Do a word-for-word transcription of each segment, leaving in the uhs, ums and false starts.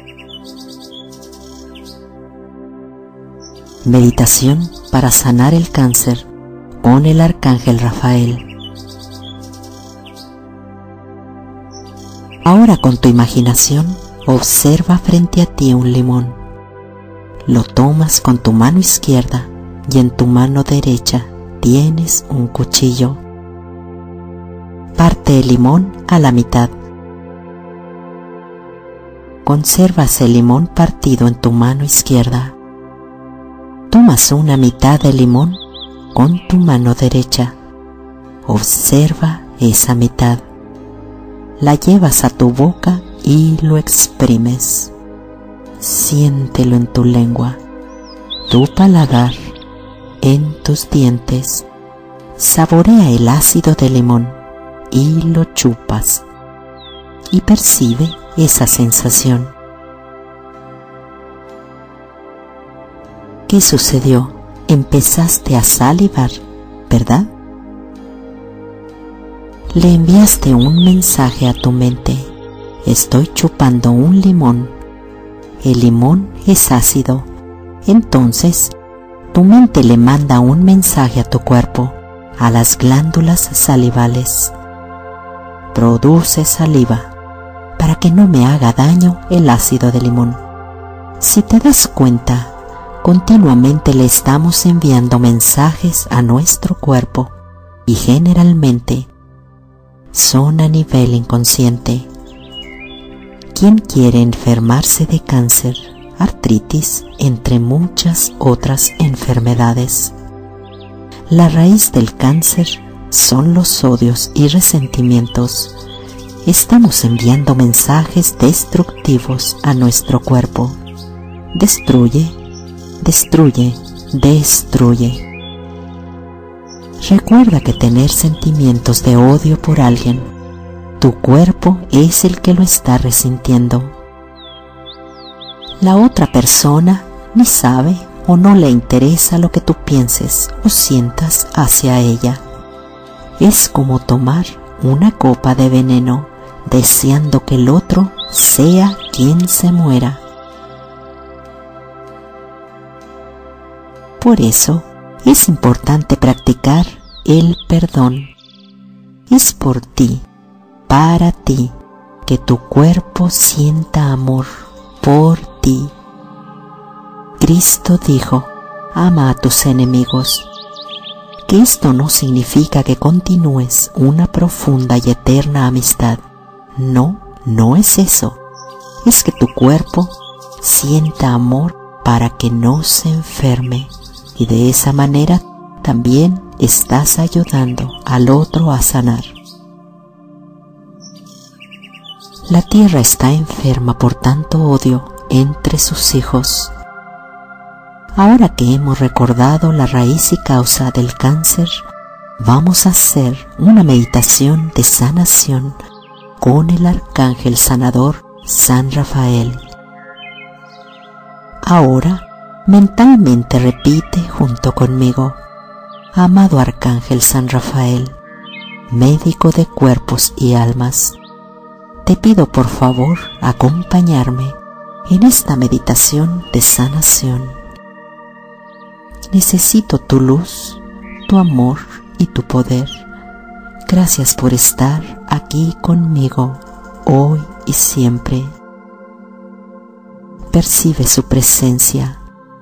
Meditación para sanar el cáncer con el Arcángel Rafael. Ahora con tu imaginación observa frente a ti un limón. Lo tomas con tu mano izquierda y en tu mano derecha tienes un cuchillo. Parte el limón a la mitad. Conservas el limón partido en tu mano izquierda. Tomas una mitad de limón con tu mano derecha. Observa esa mitad. La llevas a tu boca y lo exprimes. Siéntelo en tu lengua, tu paladar, en tus dientes. Saborea el ácido del limón y lo chupas. Y percibe esa sensación. ¿Qué sucedió? Empezaste a salivar, ¿verdad? Le enviaste un mensaje a tu mente. Estoy chupando un limón. El limón es ácido. Entonces, tu mente le manda un mensaje a tu cuerpo, a las glándulas salivales. Produce saliva para que no me haga daño el ácido de limón. Si te das cuenta, continuamente le estamos enviando mensajes a nuestro cuerpo y generalmente son a nivel inconsciente. ¿Quién quiere enfermarse de cáncer, artritis, entre muchas otras enfermedades? La raíz del cáncer son los odios y resentimientos. Estamos enviando mensajes destructivos a nuestro cuerpo. Destruye, destruye, destruye. Recuerda que tener sentimientos de odio por alguien, tu cuerpo es el que lo está resintiendo. La otra persona ni sabe o no le interesa lo que tú pienses o sientas hacia ella. Es como tomar una copa de veneno deseando que el otro sea quien se muera. Por eso es importante practicar el perdón. Es por ti, para ti, que tu cuerpo sienta amor por ti. Cristo dijo, ama a tus enemigos. Que esto no significa que continúes una profunda y eterna amistad. No, no es eso. Es que tu cuerpo sienta amor para que no se enferme. Y de esa manera también estás ayudando al otro a sanar. La tierra está enferma por tanto odio entre sus hijos. Ahora que hemos recordado la raíz y causa del cáncer, vamos a hacer una meditación de sanación con el Arcángel Sanador San Rafael. Ahora, mentalmente repite junto conmigo: amado Arcángel San Rafael, médico de cuerpos y almas, te pido por favor acompañarme en esta meditación de sanación. Necesito tu luz, tu amor y tu poder. Gracias por estar aquí conmigo, hoy y siempre. Percibe su presencia.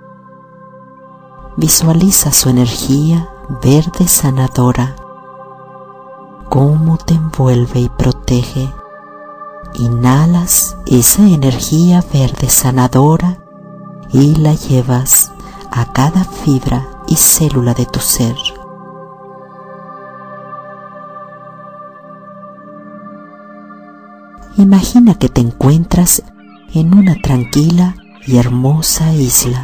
Visualiza su energía verde sanadora, cómo te envuelve y protege. Inhalas esa energía verde sanadora y la llevas a cada fibra y célula de tu ser. Imagina que te encuentras en una tranquila y hermosa isla.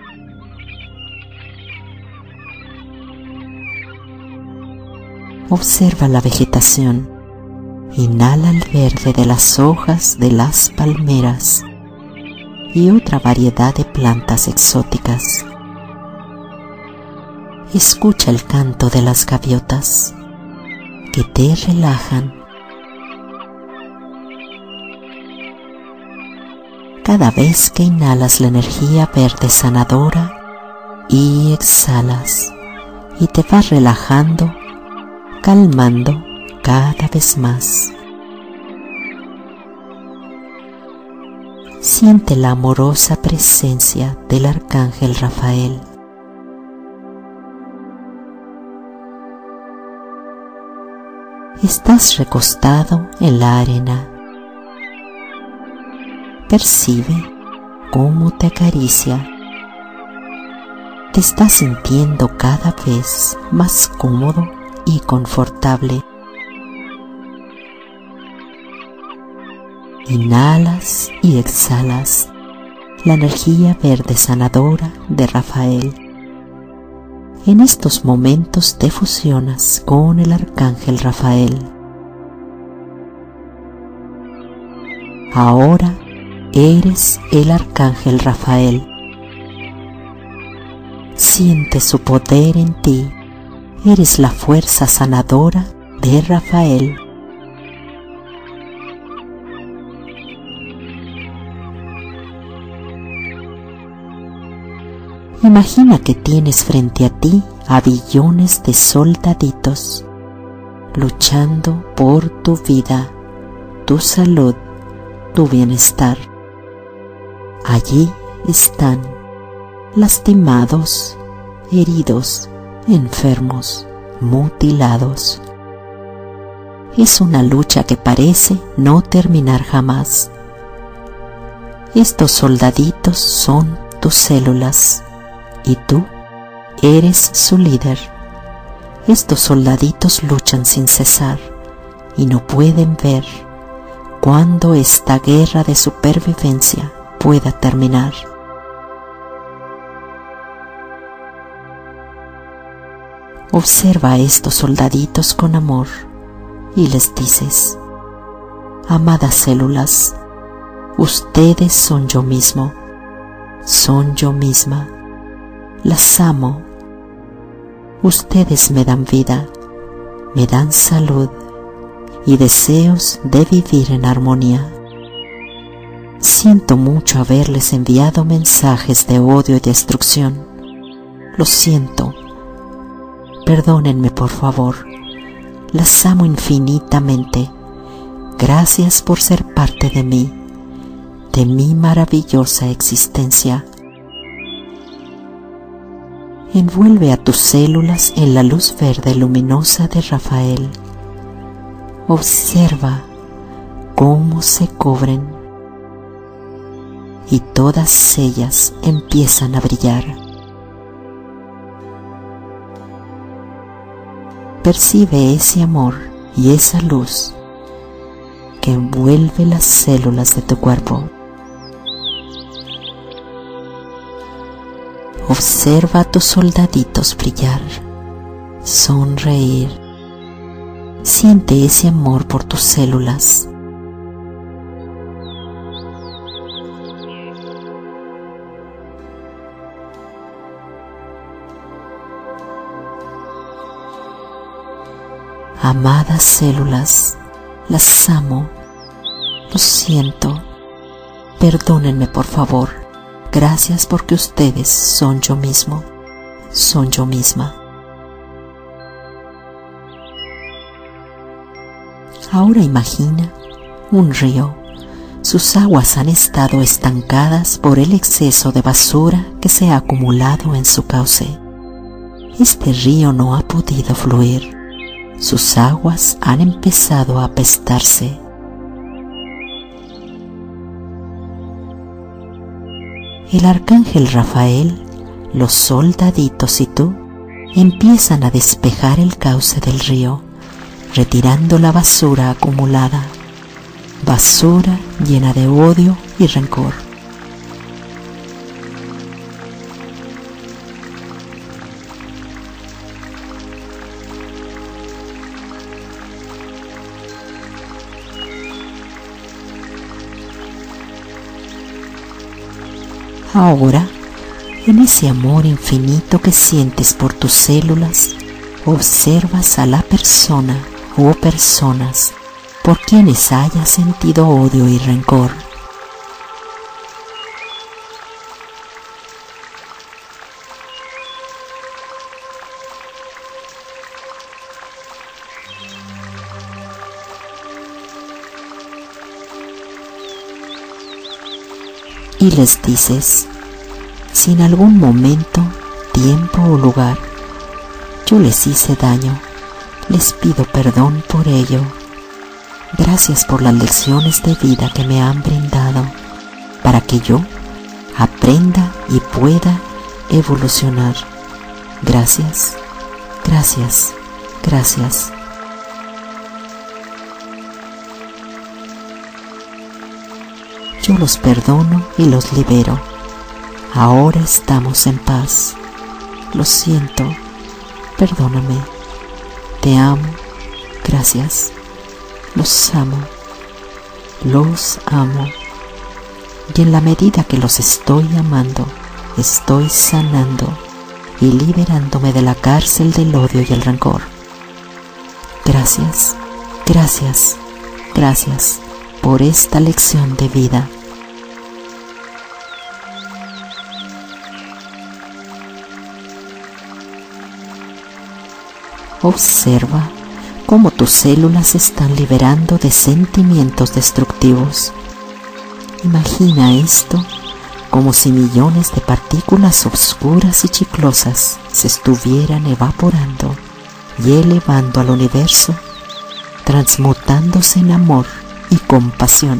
Observa la vegetación. Inhala el verde de las hojas de las palmeras y otra variedad de plantas exóticas. Escucha el canto de las gaviotas que te relajan. cada vez que inhalas la energía verde sanadora y exhalas, y te vas relajando, calmando cada vez más. Siente la amorosa presencia del Arcángel Rafael. Estás recostado en la arena. Percibe cómo te acaricia. Te estás sintiendo cada vez más cómodo y confortable. Inhalas y exhalas la energía verde sanadora de Rafael. En estos momentos te fusionas con el Arcángel Rafael. Ahora eres el Arcángel Rafael. Siente su poder en ti. Eres la fuerza sanadora de Rafael. Imagina que tienes frente a ti a billones de soldaditos luchando por tu vida, tu salud, tu bienestar. Allí están, lastimados, heridos, enfermos, mutilados. Es una lucha que parece no terminar jamás. Estos soldaditos son tus células. Y tú eres su líder. Estos soldaditos luchan sin cesar y no pueden ver cuándo esta guerra de supervivencia pueda terminar. Observa a estos soldaditos con amor y les dices: amadas células, ustedes son yo mismo, son yo misma. Las amo. Ustedes me dan vida, me dan salud y deseos de vivir en armonía. Siento mucho haberles enviado mensajes de odio y destrucción. Lo siento. Perdónenme, por favor. Las amo infinitamente. Gracias por ser parte de mí, de mi maravillosa existencia. Envuelve a tus células en la luz verde luminosa de Rafael. Observa cómo se cubren y todas ellas empiezan a brillar. Percibe ese amor y esa luz que envuelve las células de tu cuerpo. Observa a tus soldaditos brillar, sonreír. Siente ese amor por tus células. Amadas células, las amo. Lo siento. Perdónenme, por favor. Gracias porque ustedes son yo mismo, son yo misma. Ahora imagina un río. Sus aguas han estado estancadas por el exceso de basura que se ha acumulado en su cauce. Este río no ha podido fluir. Sus aguas han empezado a apestarse. El Arcángel Rafael, los soldaditos y tú empiezan a despejar el cauce del río, retirando la basura acumulada, basura llena de odio y rencor. Ahora, en ese amor infinito que sientes por tus células, observas a la persona o personas por quienes hayas sentido odio y rencor. y les dices: si en algún momento, tiempo o lugar yo les hice daño, les pido perdón por ello. Gracias por las lecciones de vida que me han brindado para que yo aprenda y pueda evolucionar. Gracias, gracias, gracias. Yo los perdono y los libero. Ahora estamos en paz. Lo siento, perdóname. Te amo, gracias. Los amo, los amo. Y en la medida que los estoy amando, estoy sanando y liberándome de la cárcel del odio y el rencor. Gracias, gracias, gracias por esta lección de vida. Observa cómo tus células se están liberando de sentimientos destructivos. Imagina esto como si millones de partículas oscuras y chiclosas se estuvieran evaporando y elevando al universo, transmutándose en amor y compasión.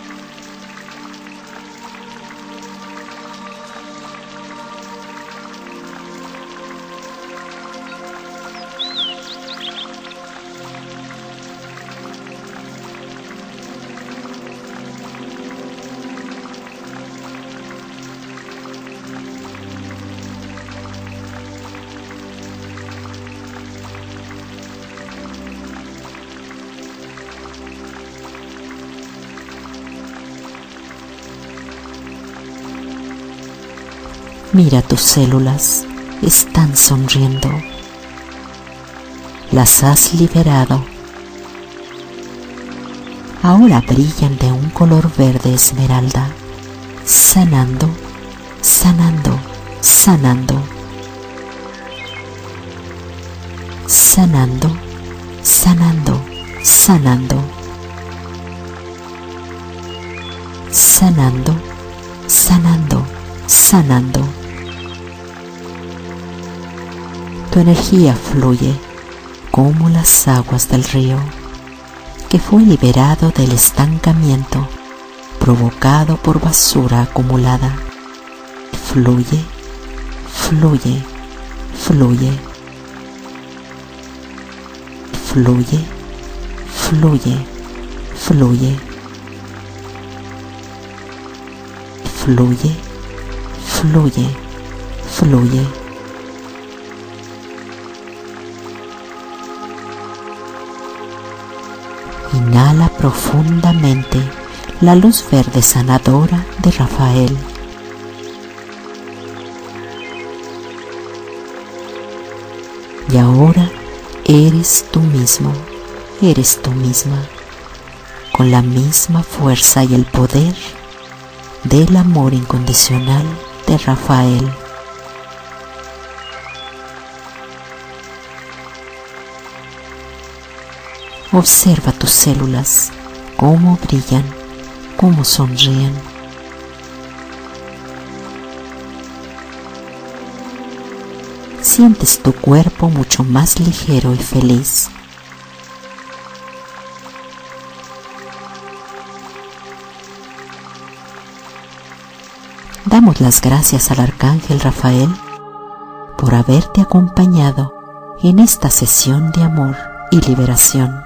Mira tus células, están sonriendo. Las has liberado. Ahora brillan de un color verde esmeralda, sanando, sanando, sanando. Sanando, sanando, sanando. Sanando, sanando, sanando. Tu energía fluye como las aguas del río que fue liberado del estancamiento provocado por basura acumulada. Fluye, fluye, fluye. Fluye, fluye, fluye. Fluye, fluye, fluye. Inhala profundamente la luz verde sanadora de Rafael. Y ahora eres tú mismo, eres tú misma, con la misma fuerza y el poder del amor incondicional de Rafael. Observa tus células, cómo brillan, cómo sonríen. Sientes tu cuerpo mucho más ligero y feliz. Damos las gracias al Arcángel Rafael por haberte acompañado en esta sesión de amor y liberación.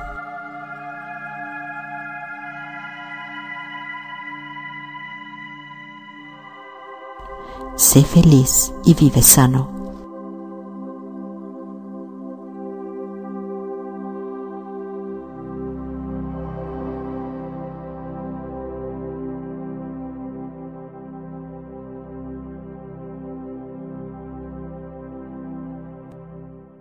Sé feliz y vive sano.